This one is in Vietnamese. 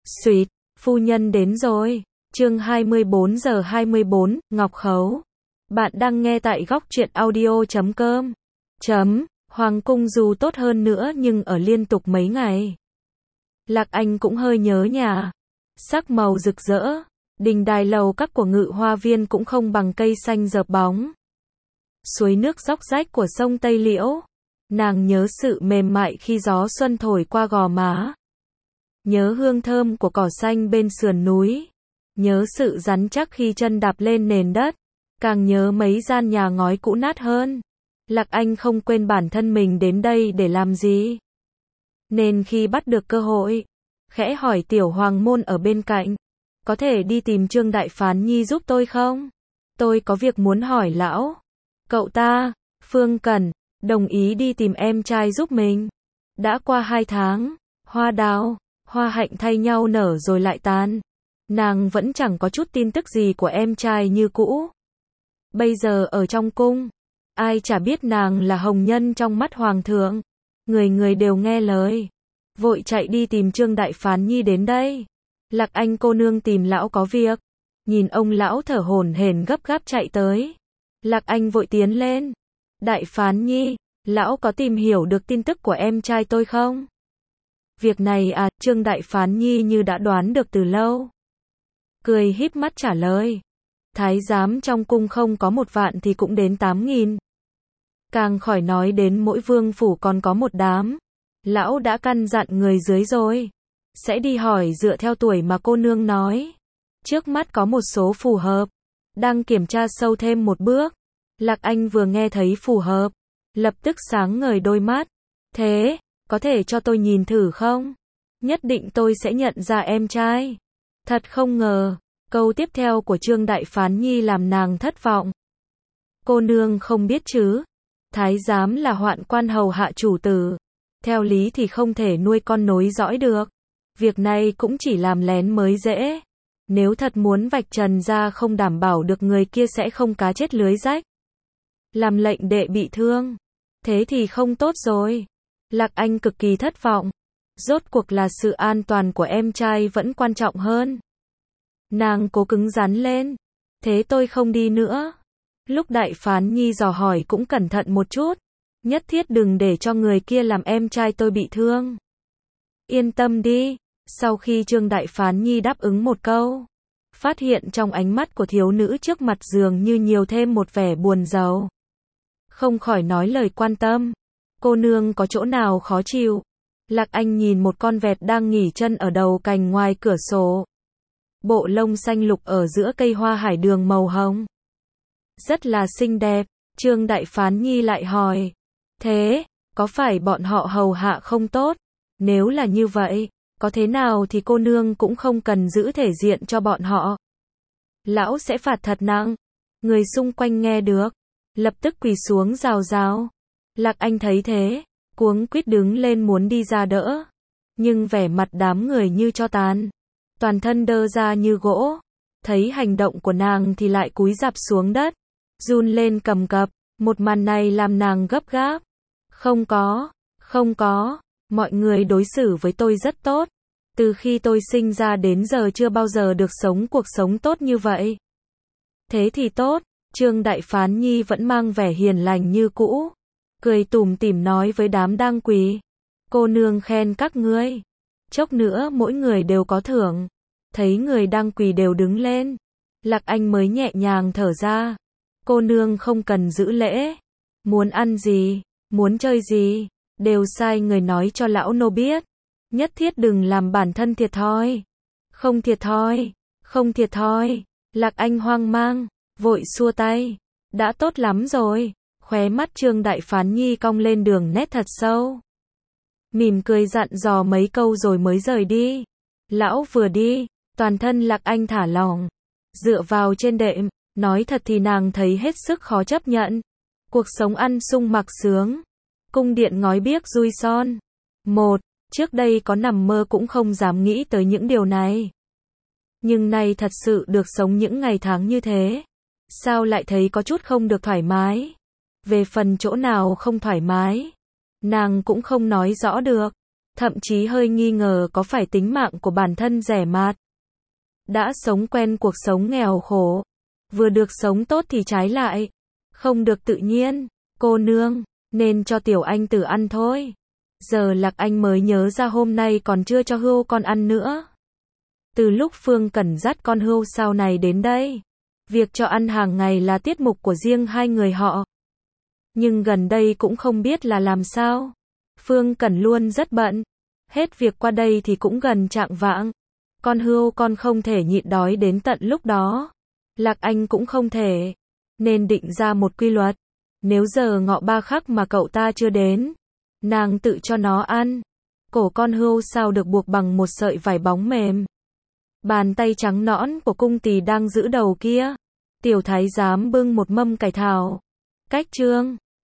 Xuyệt, phu nhân đến rồi. Chương 24 giờ 24, Ngọc Khấu. Bạn đang nghe tại góc truyện audio.com. Hoàng cung dù tốt hơn nữa nhưng ở liên tục mấy ngày. Lạc Anh cũng hơi nhớ nhà. Sắc màu rực rỡ, đình đài lầu các của Ngự Hoa Viên cũng không bằng cây xanh rợp bóng. Suối nước róc rách của sông Tây Liễu. Nàng nhớ sự mềm mại khi gió xuân thổi qua gò má. Nhớ hương thơm của cỏ xanh bên sườn núi. Nhớ sự rắn chắc khi chân đạp lên nền đất. Càng nhớ mấy gian nhà ngói cũ nát hơn. Lạc Anh không quên bản thân mình đến đây để làm gì. Nên khi bắt được cơ hội, khẽ hỏi Tiểu Hoàng Môn ở bên cạnh. Có thể đi tìm Trương Đại Phán Nhi giúp tôi không? Tôi có việc muốn hỏi lão. Cậu ta, Phương Cẩn, đồng ý đi tìm em trai giúp mình. Đã qua 2 tháng, hoa đào, hoa hạnh thay nhau nở rồi lại tàn. Nàng vẫn chẳng có chút tin tức gì của em trai như cũ. Bây giờ ở trong cung, ai chả biết nàng là hồng nhân trong mắt hoàng thượng. Người người đều nghe lời, vội chạy đi tìm Trương Đại Phán Nhi đến đây. Lạc Anh cô nương tìm lão có việc. Nhìn ông lão thở hổn hển gấp gáp chạy tới. Lạc Anh vội tiến lên. Đại Phán Nhi, lão có tìm hiểu được tin tức của em trai tôi không? Việc này à, Trương Đại Phán Nhi như đã đoán được từ lâu. Cười híp mắt trả lời. Thái giám trong cung không có 1 vạn thì cũng đến 8.000. Càng khỏi nói đến mỗi vương phủ còn có một đám. Lão đã căn dặn người dưới rồi. Sẽ đi hỏi dựa theo tuổi mà cô nương nói. Trước mắt có một số phù hợp. Đang kiểm tra sâu thêm một bước. Lạc Anh vừa nghe thấy phù hợp. Lập tức sáng ngời đôi mắt. Thế, có thể cho tôi nhìn thử không? Nhất định tôi sẽ nhận ra em trai. Thật không ngờ, câu tiếp theo của Trương Đại Phán Nhi làm nàng thất vọng. Cô nương không biết chứ. Thái giám là hoạn quan hầu hạ chủ tử. Theo lý thì không thể nuôi con nối dõi được. Việc này cũng chỉ làm lén mới dễ. Nếu thật muốn vạch trần ra không đảm bảo được người kia sẽ không cá chết lưới rách. Làm lệnh đệ bị thương. Thế thì không tốt rồi. Lạc Anh cực kỳ thất vọng. Rốt cuộc là sự an toàn của em trai vẫn quan trọng hơn. Nàng cố cứng rắn lên. Thế tôi không đi nữa. Lúc Đại Phán Nhi dò hỏi cũng cẩn thận một chút. Nhất thiết đừng để cho người kia làm em trai tôi bị thương. Yên tâm đi. Sau khi Trương Đại Phán Nhi đáp ứng một câu, phát hiện trong ánh mắt của thiếu nữ trước mặt dường như nhiều thêm một vẻ buồn rầu. Không khỏi nói lời quan tâm. Cô nương có chỗ nào khó chịu? Lạc Anh nhìn một con vẹt đang nghỉ chân ở đầu cành ngoài cửa sổ. Bộ lông xanh lục ở giữa cây hoa hải đường màu hồng. Rất là xinh đẹp. Trương Đại Phán Nhi lại hỏi. Thế, có phải bọn họ hầu hạ không tốt? Nếu là như vậy, có thế nào thì cô nương cũng không cần giữ thể diện cho bọn họ. Lão sẽ phạt thật nặng. Người xung quanh nghe được, lập tức quỳ xuống rào rào. Lạc Anh thấy thế, cuống quýt đứng lên muốn đi ra đỡ. Nhưng vẻ mặt đám người như tro tàn. Toàn thân đơ ra như gỗ. Thấy hành động của nàng thì lại cúi rạp xuống đất. Run lên cầm cập. Một màn này làm nàng gấp gáp. Không có. Mọi người đối xử với tôi rất tốt. Từ khi tôi sinh ra đến giờ chưa bao giờ được sống cuộc sống tốt như vậy. Thế thì tốt. Trương Đại Phán Nhi vẫn mang vẻ hiền lành như cũ. Cười tủm tỉm nói với đám đang quỳ. Cô nương khen các ngươi. Chốc nữa mỗi người đều có thưởng. Thấy người đang quỳ đều đứng lên. Lạc Anh mới nhẹ nhàng thở ra. Cô nương không cần giữ lễ. Muốn ăn gì, muốn chơi gì, đều sai người nói cho lão nô biết. Nhất thiết đừng làm bản thân thiệt thòi. Không thiệt thòi. Lạc Anh hoang mang, vội xua tay. Đã tốt lắm rồi. Khóe mắt Trương Đại Phán Nhi cong lên đường nét thật sâu. Mỉm cười dặn dò mấy câu rồi mới rời đi. Lão vừa đi, toàn thân Lạc Anh thả lỏng. Dựa vào trên đệm, nói thật thì nàng thấy hết sức khó chấp nhận. Cuộc sống ăn sung mặc sướng. Cung điện ngói biếc dui son. Trước đây có nằm mơ cũng không dám nghĩ tới những điều này. Nhưng nay thật sự được sống những ngày tháng như thế. Sao lại thấy có chút không được thoải mái? Về phần chỗ nào không thoải mái, nàng cũng không nói rõ được. thậm chí hơi nghi ngờ có phải tính mạng của bản thân rẻ mạt. Đã sống quen cuộc sống nghèo khổ, vừa được sống tốt thì trái lại không được tự nhiên. Cô nương, nên cho Tiểu Anh Tử ăn thôi. Giờ Lạc Anh mới nhớ ra hôm nay còn chưa cho Hươu con ăn nữa. Từ lúc Phương Cẩn dắt con Hươu sau này đến đây, việc cho ăn hàng ngày là tiết mục của riêng hai người họ. Nhưng gần đây cũng không biết là làm sao. Phương Cẩn luôn rất bận. Hết việc qua đây thì cũng gần chạng vạng. Con Hươu con không thể nhịn đói đến tận lúc đó. Lạc Anh cũng không thể. Nên định ra một quy luật. Nếu giờ ngọ 3 khắc mà cậu ta chưa đến, nàng tự cho nó ăn. Cổ con Hươu sao được buộc bằng một sợi vải bóng mềm. Bàn tay trắng nõn của cung tỳ đang giữ đầu kia. Tiểu thái giám bưng một mâm cải thảo. Cách trương.